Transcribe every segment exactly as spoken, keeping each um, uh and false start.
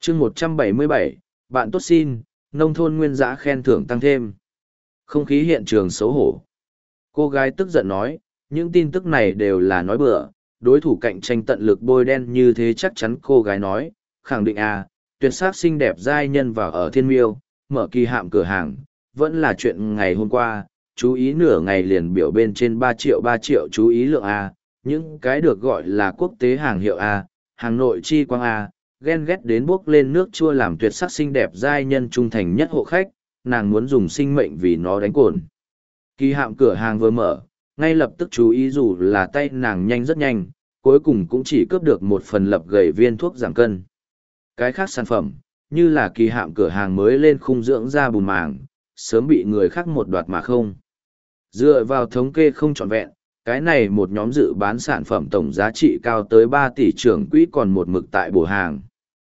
chương một trăm bảy mươi bảy, bạn tốt xin, nông thôn nguyên dã khen thưởng tăng thêm. Không khí hiện trường xấu hổ. Cô gái tức giận nói, những tin tức này đều là nói bừa, đối thủ cạnh tranh tận lực bôi đen như thế chắc chắn cô gái nói, khẳng định à, tuyệt sắc xinh đẹp giai nhân vào ở Thiên Miêu, mở kỳ hạm cửa hàng, vẫn là chuyện ngày hôm qua, chú ý nửa ngày liền biểu bên trên ba triệu ba triệu chú ý lượng A, những cái được gọi là quốc tế hàng hiệu A, hàng nội chi quang A, ghen ghét đến bốc lên nước chua làm tuyệt sắc xinh đẹp giai nhân trung thành nhất hộ khách, nàng muốn dùng sinh mệnh vì nó đánh cồn. Kỳ hạm cửa hàng vừa mở, ngay lập tức chú ý dù là tay nàng nhanh rất nhanh, cuối cùng cũng chỉ cướp được một phần lập gầy viên thuốc giảm cân. Cái khác sản phẩm, như là kỳ hạm cửa hàng mới lên khung dưỡng da bùn màng, sớm bị người khác một đoạt mà không. Dựa vào thống kê không trọn vẹn, cái này một nhóm dự bán sản phẩm tổng giá trị cao tới ba tỷ trưởng quỹ còn một mực tại bổ hàng.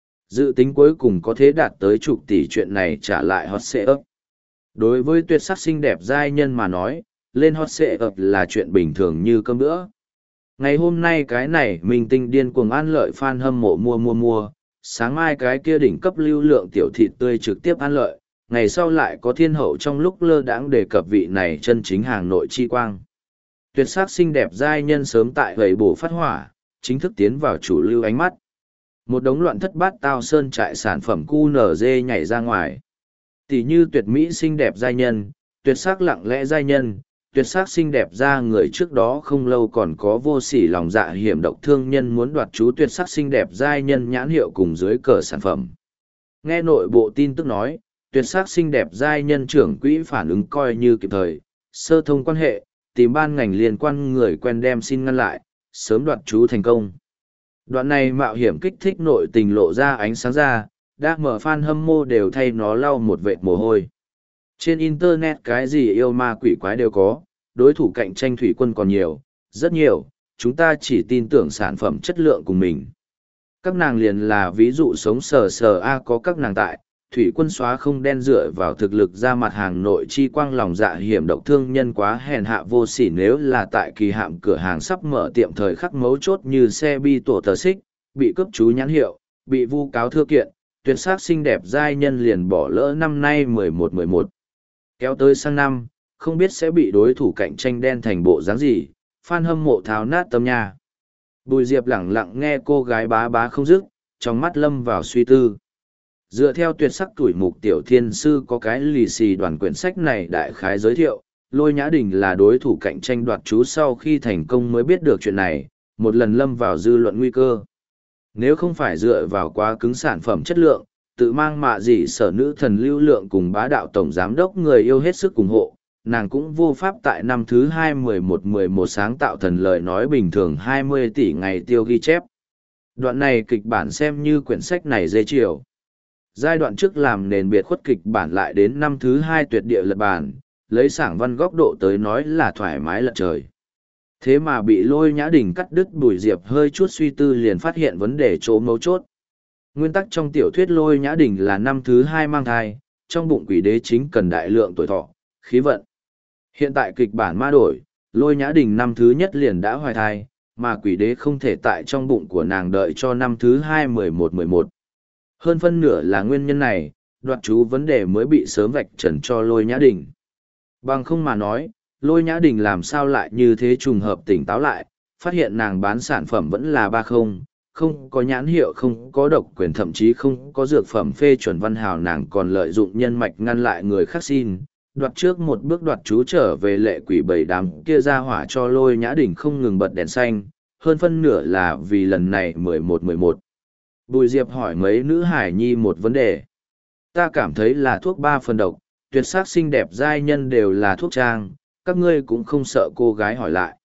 Dự tính cuối cùng có thể đạt tới chục tỷ, chuyện này trả lại hot sale up. Đối với tuyệt sắc xinh đẹp giai nhân mà nói, lên hot sale up là chuyện bình thường như cơm bữa. Ngày hôm nay cái này mình tinh điên cuồng ăn lợi fan hâm mộ mua mua mua, sáng mai cái kia đỉnh cấp lưu lượng tiểu thịt tươi trực tiếp ăn lợi, ngày sau lại có thiên hậu trong lúc lơ đãng đề cập vị này chân chính hàng nội chi quang. Tuyệt sắc xinh đẹp giai nhân sớm tại gầy bổ phát hỏa, chính thức tiến vào chủ lưu ánh mắt. Một đống loạn thất bát tao sơn trại sản phẩm cu nở dê nhảy ra ngoài. Tỷ như tuyệt mỹ xinh đẹp giai nhân, tuyệt sắc lặng lẽ giai nhân, tuyệt sắc xinh đẹp ra người trước đó không lâu còn có vô sỉ lòng dạ hiểm độc thương nhân muốn đoạt chú tuyệt sắc xinh đẹp giai nhân nhãn hiệu cùng dưới cờ sản phẩm. Nghe nội bộ tin tức nói, tuyệt sắc xinh đẹp giai nhân trưởng quỹ phản ứng coi như kịp thời, sơ thông quan hệ, tìm ban ngành liên quan người quen đem xin ngăn lại, sớm đoạt chú thành công. Đoạn này mạo hiểm kích thích nội tình lộ ra ánh sáng ra, đã mở fan hâm mộ đều thay nó lau một vệt mồ hôi. Trên internet cái gì yêu ma quỷ quái đều có, đối thủ cạnh tranh thủy quân còn nhiều, rất nhiều, chúng ta chỉ tin tưởng sản phẩm chất lượng của mình. Các nàng liền là ví dụ sống sờ sờ A có các nàng tại, thủy quân xóa không đen dựa vào thực lực ra mặt hàng nội chi quang lòng dạ hiểm độc thương nhân quá hèn hạ vô sỉ, nếu là tại kỳ hạm cửa hàng sắp mở tiệm thời khắc mấu chốt như xe bi tổ tờ xích, bị cướp chú nhãn hiệu, bị vu cáo thưa kiện, tuyệt sắc xinh đẹp giai nhân liền bỏ lỡ năm nay mười một mười một. Kéo tới sang năm, không biết sẽ bị đối thủ cạnh tranh đen thành bộ dáng gì, fan hâm mộ tháo nát tâm nha. Bùi Diệp lẳng lặng nghe cô gái bá bá không dứt, trong mắt lâm vào suy tư. Dựa theo tuyệt sắc tuổi mục tiểu thiên sư có cái lì xì đoàn quyển sách này đại khái giới thiệu, Lôi Nhã Đình là đối thủ cạnh tranh đoạt chú sau khi thành công mới biết được chuyện này, một lần lâm vào dư luận nguy cơ. Nếu không phải dựa vào quá cứng sản phẩm chất lượng, tự mang mạ gì sở nữ thần lưu lượng cùng bá đạo tổng giám đốc người yêu hết sức ủng hộ, nàng cũng vô pháp tại năm thứ hai mười một mười một sáng tạo thần lời nói bình thường hai mươi tỷ ngày tiêu ghi chép. Đoạn này kịch bản xem như quyển sách này dễ chiều. Giai đoạn trước làm nền biệt khuất kịch bản lại đến năm thứ hai tuyệt địa lật bản, lấy sảng văn góc độ tới nói là thoải mái lật trời. Thế mà bị Lôi Nhã Đình cắt đứt. Bùi Diệp hơi chút suy tư liền phát hiện vấn đề chỗ mấu chốt. Nguyên tắc trong tiểu thuyết Lôi Nhã Đình là năm thứ hai mang thai, trong bụng quỷ đế chính cần đại lượng tuổi thọ, khí vận. Hiện tại kịch bản ma đổi, Lôi Nhã Đình năm thứ nhất liền đã hoài thai, mà quỷ đế không thể tại trong bụng của nàng đợi cho năm thứ hai mười một mười một. Hơn phân nửa là nguyên nhân này, đoạt chú vấn đề mới bị sớm vạch trần cho Lôi Nhã Đình. Bằng không mà nói, Lôi Nhã Đình làm sao lại như thế trùng hợp tỉnh táo lại, phát hiện nàng bán sản phẩm vẫn là ba không, không có nhãn hiệu, không có độc quyền, thậm chí không có dược phẩm phê chuẩn văn hào, nàng còn lợi dụng nhân mạch ngăn lại người khác xin, đoạt trước một bước đoạt chú trở về lệ quỷ bảy đám kia ra hỏa cho Lôi Nhã Đình không ngừng bật đèn xanh, hơn phân nửa là vì lần này mười một mười một. Bùi Diệp hỏi mấy nữ hải nhi một vấn đề. Ta cảm thấy là thuốc ba phần độc, tuyệt sắc xinh đẹp giai nhân đều là thuốc trang, các ngươi cũng không sợ. Cô gái hỏi lại.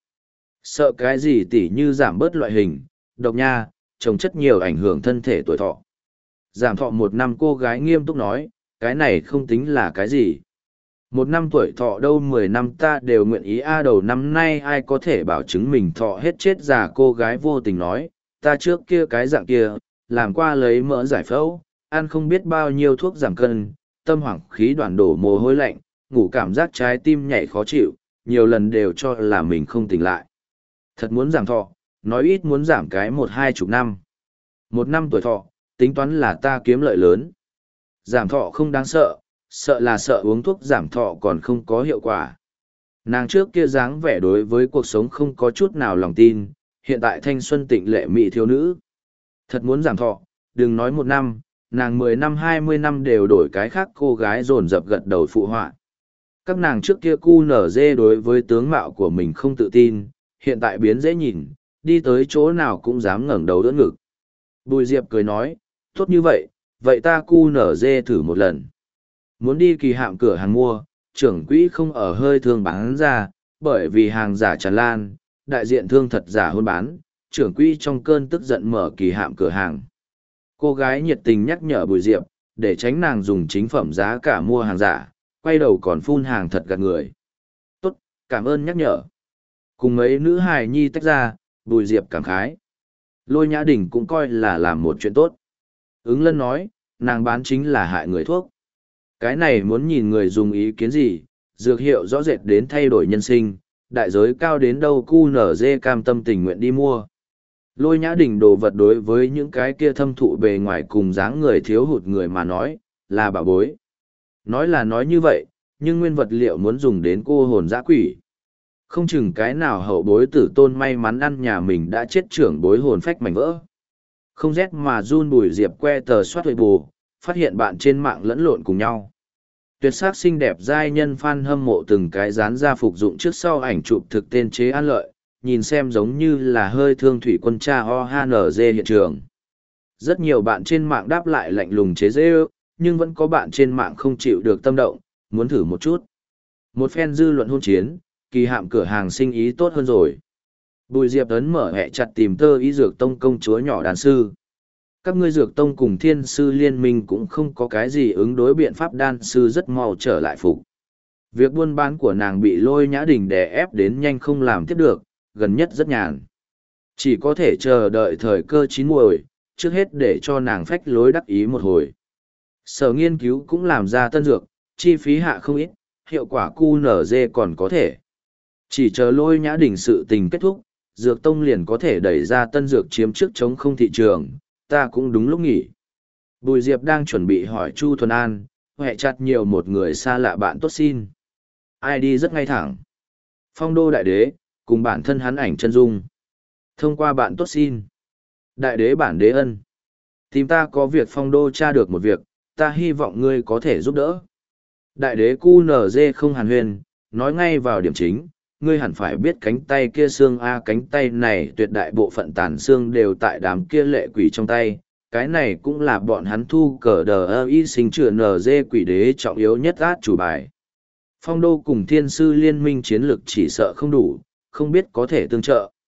Sợ cái gì? Tỉ như giảm bớt loại hình, độc nha, trồng chất nhiều ảnh hưởng thân thể tuổi thọ. Giảm thọ một năm. Cô gái nghiêm túc nói, cái này không tính là cái gì. Một năm tuổi thọ đâu, mười năm ta đều nguyện ý. A đầu năm nay ai có thể bảo chứng mình thọ hết chết già? Cô gái vô tình nói, ta trước kia cái dạng kia, làm qua lấy mỡ giải phẫu, ăn không biết bao nhiêu thuốc giảm cân, tâm hoảng khí đoạn đổ mồ hôi lạnh, ngủ cảm giác trái tim nhảy khó chịu, nhiều lần đều cho là mình không tỉnh lại. Thật muốn giảm thọ, nói ít muốn giảm cái một hai chục năm. Một năm tuổi thọ, tính toán là ta kiếm lợi lớn. Giảm thọ không đáng sợ, sợ là sợ uống thuốc giảm thọ còn không có hiệu quả. Nàng trước kia dáng vẻ đối với cuộc sống không có chút nào lòng tin, hiện tại thanh xuân tịnh lệ mỹ thiếu nữ. Thật muốn giảm thọ, đừng nói một năm, nàng mười năm hai mươi năm đều đổi cái khác cô gái dồn dập gật đầu phụ họa. Các nàng trước kia cu nở dê đối với tướng mạo của mình không tự tin, hiện tại biến dễ nhìn, đi tới chỗ nào cũng dám ngẩng đầu đỡ ngực. Bùi Diệp cười nói, tốt như vậy, vậy ta cu nở dê thử một lần. Muốn đi kỳ hạm cửa hàng mua, trưởng quỹ không ở hơi thương bán ra, bởi vì hàng giả tràn lan, đại diện thương thật giả hôn bán, trưởng quỹ trong cơn tức giận mở kỳ hạm cửa hàng. Cô gái nhiệt tình nhắc nhở Bùi Diệp, để tránh nàng dùng chính phẩm giá cả mua hàng giả, quay đầu còn phun hàng thật gạt người. Tốt, cảm ơn nhắc nhở. Cùng mấy nữ hài nhi tách ra, Bùi Diệp cảm khái. Lôi Nhã Đình cũng coi là làm một chuyện tốt. Ứng Lân nói, nàng bán chính là hại người thuốc. Cái này muốn nhìn người dùng ý kiến gì, dược hiệu rõ rệt đến thay đổi nhân sinh, đại giới cao đến đâu cu nở dê cam tâm tình nguyện đi mua. Lôi Nhã Đình đồ vật đối với những cái kia thâm thụ bề ngoài cùng dáng người thiếu hụt người mà nói, là bảo bối. Nói là nói như vậy, nhưng nguyên vật liệu muốn dùng đến cô hồn dã quỷ. Không chừng cái nào hậu bối tử tôn may mắn ăn nhà mình đã chết trưởng bối hồn phách mảnh vỡ. Không rét mà run Bùi Diệp que tờ soát huệ bù, phát hiện bạn trên mạng lẫn lộn cùng nhau. Tuyệt sắc xinh đẹp giai nhân fan hâm mộ từng cái dán ra phục dụng trước sau ảnh chụp thực tên chế an lợi, nhìn xem giống như là hơi thương thủy quân cha o h n g hiện trường. Rất nhiều bạn trên mạng đáp lại lạnh lùng chế dễ ước, nhưng vẫn có bạn trên mạng không chịu được tâm động, muốn thử một chút. Một phen dư luận hôn chiến, kỳ hạm cửa hàng sinh ý tốt hơn rồi. Bùi Diệp ấn mở hẹ chặt tìm tơ y dược tông công chúa nhỏ đàn sư. Các ngươi dược tông cùng thiên sư liên minh cũng không có cái gì ứng đối biện pháp đan sư rất mau trở lại phục. Việc buôn bán của nàng bị Lôi Nhã Đình đè ép đến nhanh không làm tiếp được, gần nhất rất nhàn. Chỉ có thể chờ đợi thời cơ chín muồi, trước hết để cho nàng phách lối đắc ý một hồi. Sở nghiên cứu cũng làm ra tân dược, chi phí hạ không ít, hiệu quả cu nở dê còn có thể. Chỉ chờ Lôi Nhã Đình sự tình kết thúc, dược tông liền có thể đẩy ra tân dược chiếm trước chống không thị trường, ta cũng đúng lúc nghỉ. Bùi Diệp đang chuẩn bị hỏi Chu Thuần An, hẹ chặt nhiều một người xa lạ bạn tốt xin. ai đi rất ngay thẳng. Phong đô đại đế, cùng bản thân hắn ảnh chân dung. Thông qua bạn tốt xin. Đại đế bản đế ân. Tìm ta có việc phong đô tra được một việc, ta hy vọng ngươi có thể giúp đỡ. Đại đế cu nở dê không hàn huyền, nói ngay vào điểm chính, ngươi hẳn phải biết cánh tay kia xương A, cánh tay này tuyệt đại bộ phận tàn xương đều tại đám kia lệ quỷ trong tay, cái này cũng là bọn hắn thu cờ đờ ơ y sinh trưởng nở dê quỷ đế trọng yếu nhất át chủ bài. Phong đô cùng thiên sư liên minh chiến lực chỉ sợ không đủ, không biết có thể tương trợ.